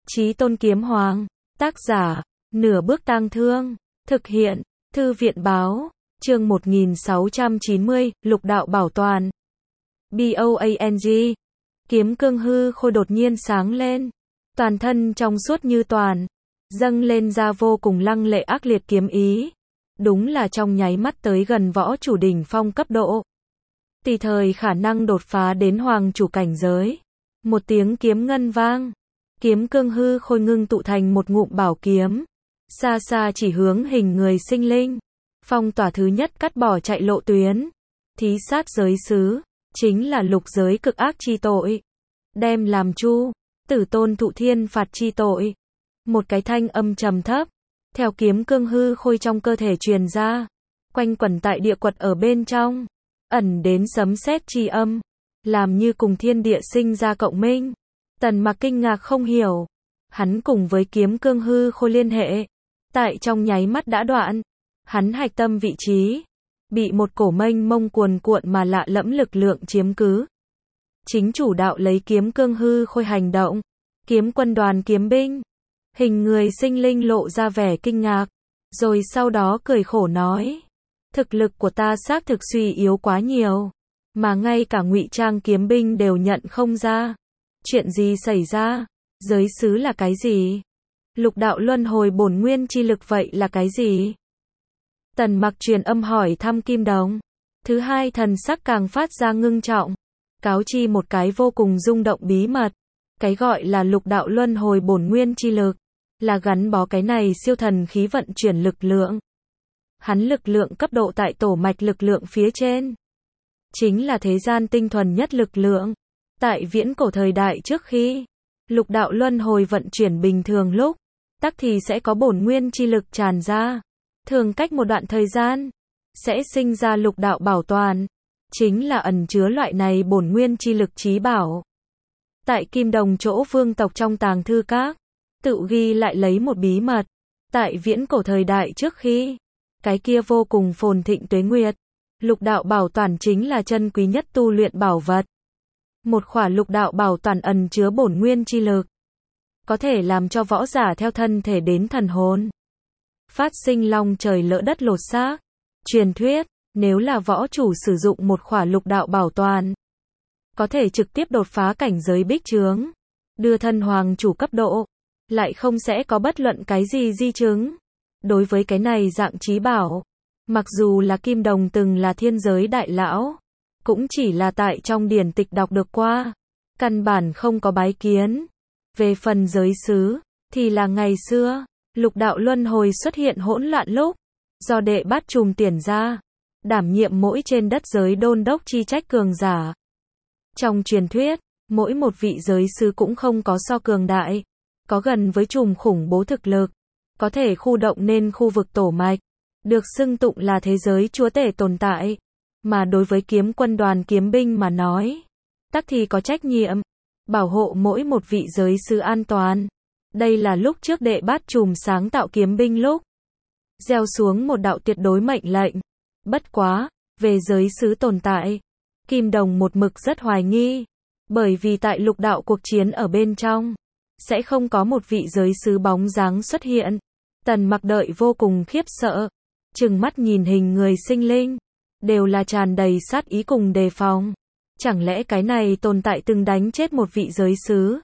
Chí Tôn Kiếm Hoàng. Tác giả, Nửa Bước Tang Thương. Thực hiện, Thư viện Báo. Chương 1690, Lục Đạo Bảo Toàn. BOANG. Kiếm cương hư khôi đột nhiên sáng lên. Toàn thân trong suốt như toàn. Dâng lên ra vô cùng lăng lệ ác liệt kiếm ý. Đúng là trong nháy mắt tới gần võ chủ đỉnh phong cấp độ. Tùy thời khả năng đột phá đến hoàng chủ cảnh giới. Một tiếng kiếm ngân vang. Kiếm cương hư khôi ngưng tụ thành một ngụm bảo kiếm. Xa xa chỉ hướng hình người sinh linh. Phong tỏa thứ nhất cắt bỏ chạy lộ tuyến. Thí sát giới xứ. Chính là lục giới cực ác chi tội. Đem làm chu. Tử tôn thụ thiên phạt chi tội. Một cái thanh âm trầm thấp. Theo kiếm cương hư khôi trong cơ thể truyền ra. Quanh quẩn tại địa quật ở bên trong. Ẩn đến sấm sét chi âm. Làm như cùng thiên địa sinh ra cộng minh. Tần Mặc kinh ngạc không hiểu. Hắn cùng với kiếm cương hư khôi liên hệ. Tại trong nháy mắt đã đoạn. Hắn hạch tâm vị trí. Bị một cổ mênh mông cuồn cuộn mà lạ lẫm lực lượng chiếm cứ. Chính chủ đạo lấy kiếm cương hư khôi hành động. Kiếm quân đoàn kiếm binh. Hình người sinh linh lộ ra vẻ kinh ngạc. Rồi sau đó cười khổ nói. Thực lực của ta xác thực suy yếu quá nhiều. Mà ngay cả ngụy trang kiếm binh đều nhận không ra. Chuyện gì xảy ra? Giới xứ là cái gì? Lục đạo luân hồi bổn nguyên chi lực vậy là cái gì? Tần Mặc truyền âm hỏi thăm Kim Đồng. Thứ hai thần sắc càng phát ra ngưng trọng. Cáo chi một cái vô cùng rung động bí mật. Cái gọi là lục đạo luân hồi bổn nguyên chi lực. Là gắn bó cái này siêu thần khí vận chuyển lực lượng. Hắn lực lượng cấp độ tại tổ mạch lực lượng phía trên. Chính là thế gian tinh thuần nhất lực lượng. Tại viễn cổ thời đại trước khi lục đạo luân hồi vận chuyển bình thường lúc, tắc thì sẽ có bổn nguyên chi lực tràn ra. Thường cách một đoạn thời gian, sẽ sinh ra lục đạo bảo toàn. Chính là ẩn chứa loại này bổn nguyên chi lực chí bảo. Tại Kim Đồng chỗ vương tộc trong tàng thư các, tự ghi lại lấy một bí mật. Tại viễn cổ thời đại trước khi, cái kia vô cùng phồn thịnh tuế nguyệt, lục đạo bảo toàn chính là chân quý nhất tu luyện bảo vật. Một khỏa lục đạo bảo toàn ẩn chứa bổn nguyên chi lực. Có thể làm cho võ giả theo thân thể đến thần hồn. Phát sinh long trời lỡ đất lột xác. Truyền thuyết, nếu là võ chủ sử dụng một khỏa lục đạo bảo toàn. Có thể trực tiếp đột phá cảnh giới bích chướng. Đưa thân hoàng chủ cấp độ. Lại không sẽ có bất luận cái gì di chứng. Đối với cái này dạng chí bảo. Mặc dù là Kim Đồng từng là thiên giới đại lão. Cũng chỉ là tại trong điển tịch đọc được qua. Căn bản không có bái kiến. Về phần giới xứ, thì là ngày xưa, lục đạo luân hồi xuất hiện hỗn loạn lúc. Do đệ bát trùm tiền ra. Đảm nhiệm mỗi trên đất giới đôn đốc chi trách cường giả. Trong truyền thuyết, mỗi một vị giới xứ cũng không có so cường đại. Có gần với trùm khủng bố thực lực. Có thể khu động nên khu vực tổ mạch. Được xưng tụng là thế giới chúa tể tồn tại. Mà đối với kiếm quân đoàn kiếm binh mà nói, tắc thì có trách nhiệm bảo hộ mỗi một vị giới sư an toàn. Đây là lúc trước đệ bát trùm sáng tạo kiếm binh lúc gieo xuống một đạo tuyệt đối mệnh lệnh. Bất quá, về giới xứ tồn tại, Kim Đồng một mực rất hoài nghi, bởi vì tại lục đạo cuộc chiến ở bên trong, sẽ không có một vị giới xứ bóng dáng xuất hiện. Tần Mặc đợi vô cùng khiếp sợ, trừng mắt nhìn hình người sinh linh. Đều là tràn đầy sát ý cùng đề phòng. Chẳng lẽ cái này tồn tại từng đánh chết một vị giới xứ?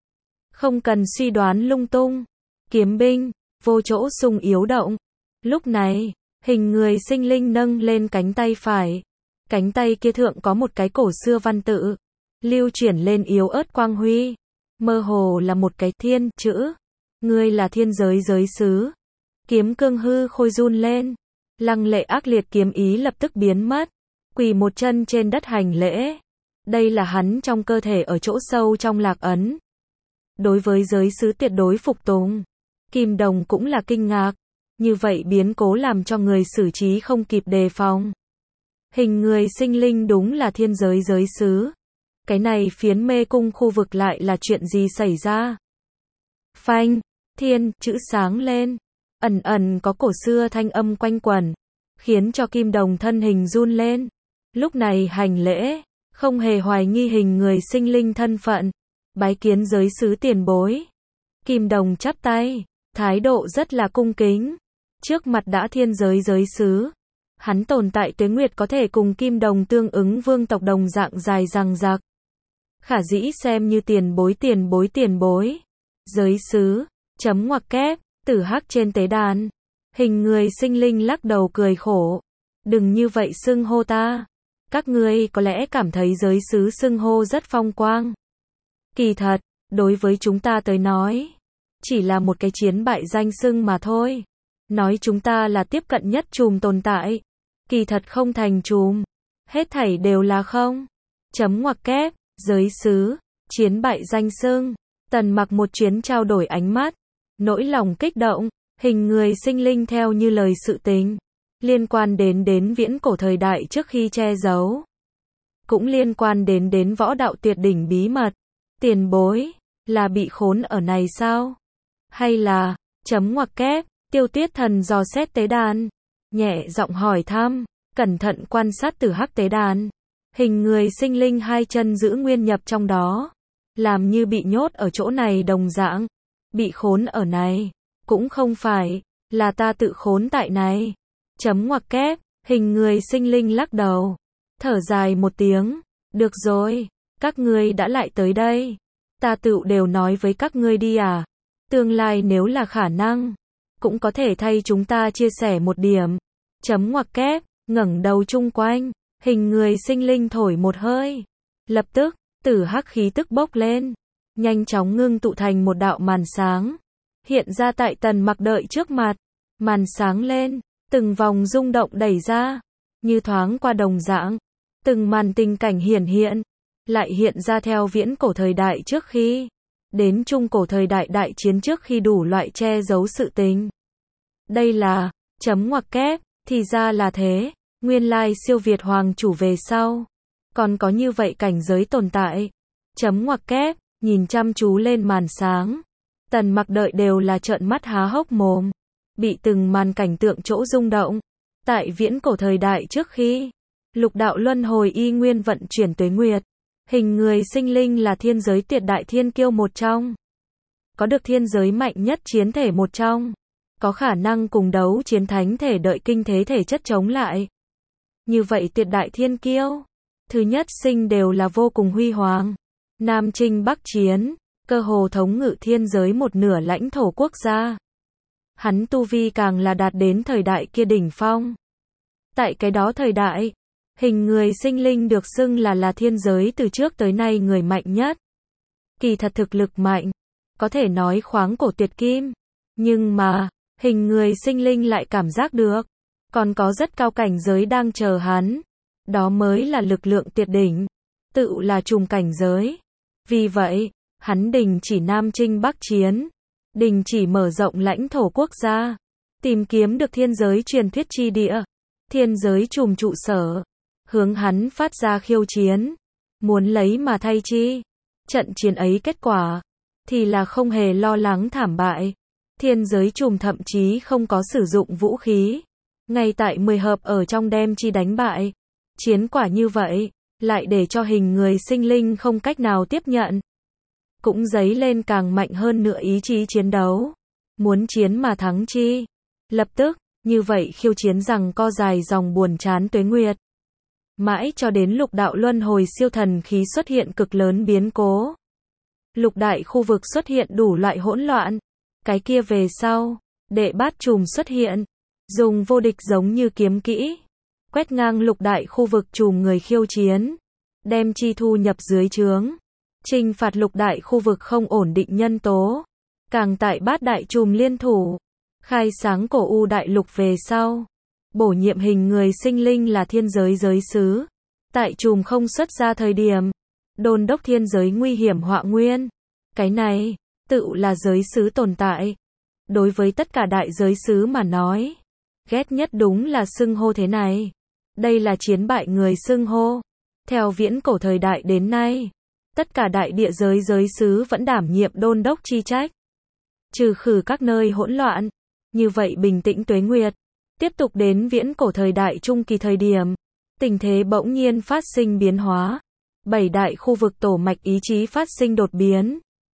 Không cần suy đoán lung tung. Kiếm binh, vô chỗ sung yếu động. Lúc này, hình người sinh linh nâng lên cánh tay phải. Cánh tay kia thượng có một cái cổ xưa văn tự. Lưu chuyển lên yếu ớt quang huy. Mơ hồ là một cái thiên chữ. Ngươi là thiên giới giới xứ. Kiếm cương hư khôi run lên. Lăng lệ ác liệt kiếm ý lập tức biến mất. Quỳ một chân trên đất hành lễ. Đây là hắn trong cơ thể ở chỗ sâu trong lạc ấn. Đối với giới xứ tuyệt đối phục tùng. Kim Đồng cũng là kinh ngạc. Như vậy biến cố làm cho người xử trí không kịp đề phòng. Hình người sinh linh đúng là thiên giới giới xứ. Cái này phiến mê cung khu vực lại là chuyện gì xảy ra? Phanh, thiên, chữ sáng lên. Ẩn ẩn có cổ xưa thanh âm quanh quẩn, khiến cho Kim Đồng thân hình run lên. Lúc này hành lễ, không hề hoài nghi hình người sinh linh thân phận, bái kiến giới xứ tiền bối. Kim Đồng chắp tay, thái độ rất là cung kính. Trước mặt đã thiên giới giới sứ, hắn tồn tại tuế nguyệt có thể cùng Kim Đồng tương ứng vương tộc đồng dạng dài dằng dặc. Khả dĩ xem như tiền bối. Giới sứ, chấm ngoặc kép, Tử Hắc trên tế đàn. Hình người sinh linh lắc đầu cười khổ. Đừng như vậy xưng hô ta. Các ngươi có lẽ cảm thấy giới sứ xưng hô rất phong quang. Kỳ thật, đối với chúng ta tới nói, chỉ là một cái chiến bại danh xưng mà thôi. Nói chúng ta là tiếp cận nhất trùm tồn tại. Kỳ thật không thành trùm. Hết thảy đều là không. Chấm ngoặc kép, giới sứ, chiến bại danh xưng. Tần Mặc một chuyến trao đổi ánh mắt. Nỗi lòng kích động, hình người sinh linh theo như lời sự tình. Liên quan đến viễn cổ thời đại trước khi che giấu. Cũng liên quan đến võ đạo tuyệt đỉnh bí mật. Tiền bối, là bị khốn ở này sao? Hay là, chấm ngoặc kép, Tiêu Tuyết Thần dò xét tế đàn. Nhẹ giọng hỏi thăm, cẩn thận quan sát Tử Hắc tế đàn. Hình người sinh linh hai chân giữ nguyên nhập trong đó. Làm như bị nhốt ở chỗ này đồng dạng. Bị khốn ở này. Cũng không phải, là ta tự khốn tại này. Chấm ngoặc kép, hình người sinh linh lắc đầu. Thở dài một tiếng. Được rồi, các ngươi đã lại tới đây. Ta tự đều nói với các ngươi đi à. Tương lai nếu là khả năng, cũng có thể thay chúng ta chia sẻ một điểm. Chấm ngoặc kép, ngẩng đầu chung quanh. Hình người sinh linh thổi một hơi. Lập tức, Tử Hắc khí tức bốc lên. Nhanh chóng ngưng tụ thành một đạo màn sáng. Hiện ra tại Tần Mặc đợi trước mặt. Màn sáng lên, từng vòng rung động đẩy ra. Như thoáng qua đồng dạng. Từng màn tình cảnh hiển hiện. Lại hiện ra theo viễn cổ thời đại trước khi. Đến trung cổ thời đại đại chiến trước khi đủ loại che giấu sự tình. Đây là, chấm ngoặc kép, thì ra là thế. Nguyên lai siêu việt hoàng chủ về sau. Còn có như vậy cảnh giới tồn tại. Chấm ngoặc kép, nhìn chăm chú lên màn sáng. Tần Mặc đợi đều là trợn mắt há hốc mồm. Bị từng màn cảnh tượng chỗ rung động. Tại viễn cổ thời đại trước khi. Lục đạo luân hồi y nguyên vận chuyển tuế nguyệt. Hình người sinh linh là thiên giới tuyệt đại thiên kiêu một trong. Có được thiên giới mạnh nhất chiến thể một trong. Có khả năng cùng đấu chiến thánh thể đợi kinh thế thể chất chống lại. Như vậy tuyệt đại thiên kiêu. Thứ nhất sinh đều là vô cùng huy hoàng. Nam chinh bắc chiến. Cơ hồ thống ngự thiên giới một nửa lãnh thổ quốc gia. Hắn tu vi càng là đạt đến thời đại kia đỉnh phong. Tại cái đó thời đại, hình người sinh linh được xưng là thiên giới từ trước tới nay người mạnh nhất. Kỳ thật thực lực mạnh, có thể nói khoáng cổ tuyệt kim. Nhưng mà, hình người sinh linh lại cảm giác được, còn có rất cao cảnh giới đang chờ hắn. Đó mới là lực lượng tuyệt đỉnh, tự là trùng cảnh giới. Vì vậy, hắn đình chỉ Nam chinh bắc chiến, đình chỉ mở rộng lãnh thổ quốc gia, tìm kiếm được thiên giới truyền thuyết chi địa, thiên giới trùm trụ sở, hướng hắn phát ra khiêu chiến, muốn lấy mà thay chi. Trận chiến ấy kết quả, thì là không hề lo lắng thảm bại. Thiên giới trùm thậm chí không có sử dụng vũ khí. Ngay tại 10 hợp ở trong đem chi đánh bại. Chiến quả như vậy, lại để cho hình người sinh linh không cách nào tiếp nhận. Cũng dấy lên càng mạnh hơn nữa ý chí chiến đấu. Muốn chiến mà thắng chi. Lập tức, như vậy khiêu chiến rằng co dài dòng buồn chán tuế nguyệt. Mãi cho đến lục đạo luân hồi siêu thần khí xuất hiện cực lớn biến cố. Lục đại khu vực xuất hiện đủ loại hỗn loạn. Cái kia về sau, đệ bát trùm xuất hiện. Dùng vô địch giống như kiếm kỹ. Quét ngang lục đại khu vực trùm người khiêu chiến. Đem chi thu nhập dưới trướng. Trừng phạt lục đại khu vực không ổn định nhân tố. Càng tại bát đại trùm liên thủ. Khai sáng cổ u đại lục về sau. Bổ nhiệm hình người sinh linh là thiên giới giới sứ. Tại trùm không xuất ra thời điểm. Đôn đốc thiên giới nguy hiểm họa nguyên. Cái này, tự là giới sứ tồn tại. Đối với tất cả đại giới sứ mà nói. Ghét nhất đúng là xưng hô thế này. Đây là chiến bại người xưng hô. Theo viễn cổ thời đại đến nay. Tất cả đại địa giới giới sứ vẫn đảm nhiệm đôn đốc chi trách. Trừ khử các nơi hỗn loạn. Như vậy bình tĩnh tuế nguyệt. Tiếp tục đến viễn cổ thời đại trung kỳ thời điểm. Tình thế bỗng nhiên phát sinh biến hóa. 7 đại khu vực tổ mạch ý chí phát sinh đột biến.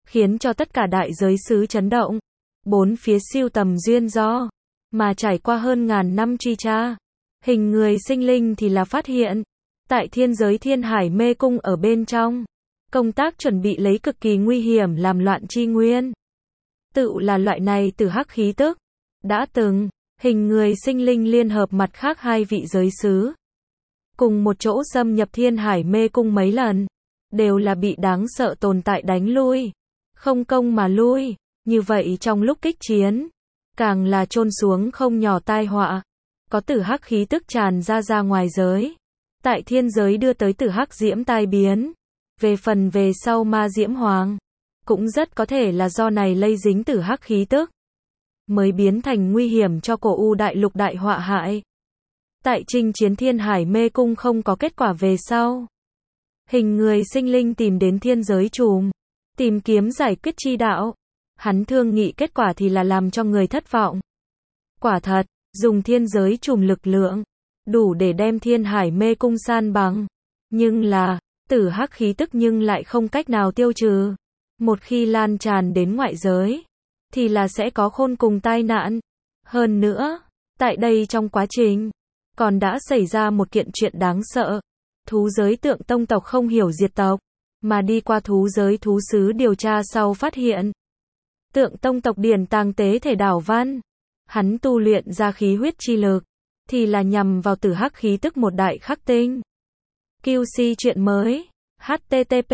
khiến cho tất cả đại giới xứ chấn động. Bốn phía siêu tầm duyên do, mà trải qua hơn ngàn năm truy tra, hình người sinh linh thì là phát hiện, tại thiên giới Thiên Hải Mê Cung ở bên trong, công tác chuẩn bị lấy cực kỳ nguy hiểm làm loạn chi nguyên. Tự là loại này tử hắc khí tức, đã từng, hình người sinh linh liên hợp mặt khác hai vị giới sứ, cùng một chỗ xâm nhập Thiên Hải Mê Cung mấy lần, đều là bị đáng sợ tồn tại đánh lui, không công mà lui, như vậy trong lúc kích chiến, càng là chôn xuống không nhỏ tai họa, có tử hắc khí tức tràn ra ngoài giới, tại thiên giới đưa tới tử hắc diễm tai biến, về phần về sau ma diễm hoàng, cũng rất có thể là do này lây dính tử hắc khí tức, mới biến thành nguy hiểm cho cổ U đại lục đại họa hại. Tại chinh chiến Thiên Hải Mê Cung không có kết quả về sau, hình người sinh linh tìm đến thiên giới trùm, tìm kiếm giải quyết chi đạo. Hắn thương nghị kết quả thì là làm cho người thất vọng. Quả thật, dùng thiên giới trùm lực lượng, đủ để đem Thiên Hải Mê Cung san bằng. Nhưng là, tử hắc khí tức nhưng lại không cách nào tiêu trừ. Một khi lan tràn đến ngoại giới, thì là sẽ có khôn cùng tai nạn. Hơn nữa, tại đây trong quá trình, còn đã xảy ra một kiện chuyện đáng sợ. Thú giới Tượng Tông tộc không hiểu diệt tộc, mà đi qua thú giới thú sứ điều tra sau phát hiện. Tượng Tông tộc điển tàng tế thể đảo văn, hắn tu luyện ra khí huyết chi lực, thì là nhằm vào tử hắc khí tức một đại khắc tinh. QC chuyện mới, http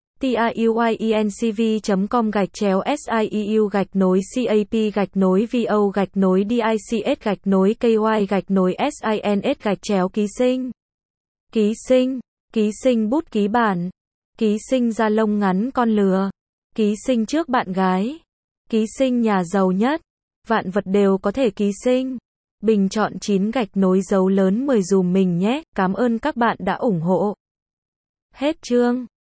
tiuyencv.com/vo/dics/kys/ký sinh, ký sinh bút ký bản, ký sinh da lông ngắn con lừa, ký sinh trước bạn gái, ký sinh nhà giàu nhất, vạn vật đều có thể ký sinh. Bình chọn 9 gạch nối dấu lớn 10 dùm mình nhé, cảm ơn các bạn đã ủng hộ. Hết chương.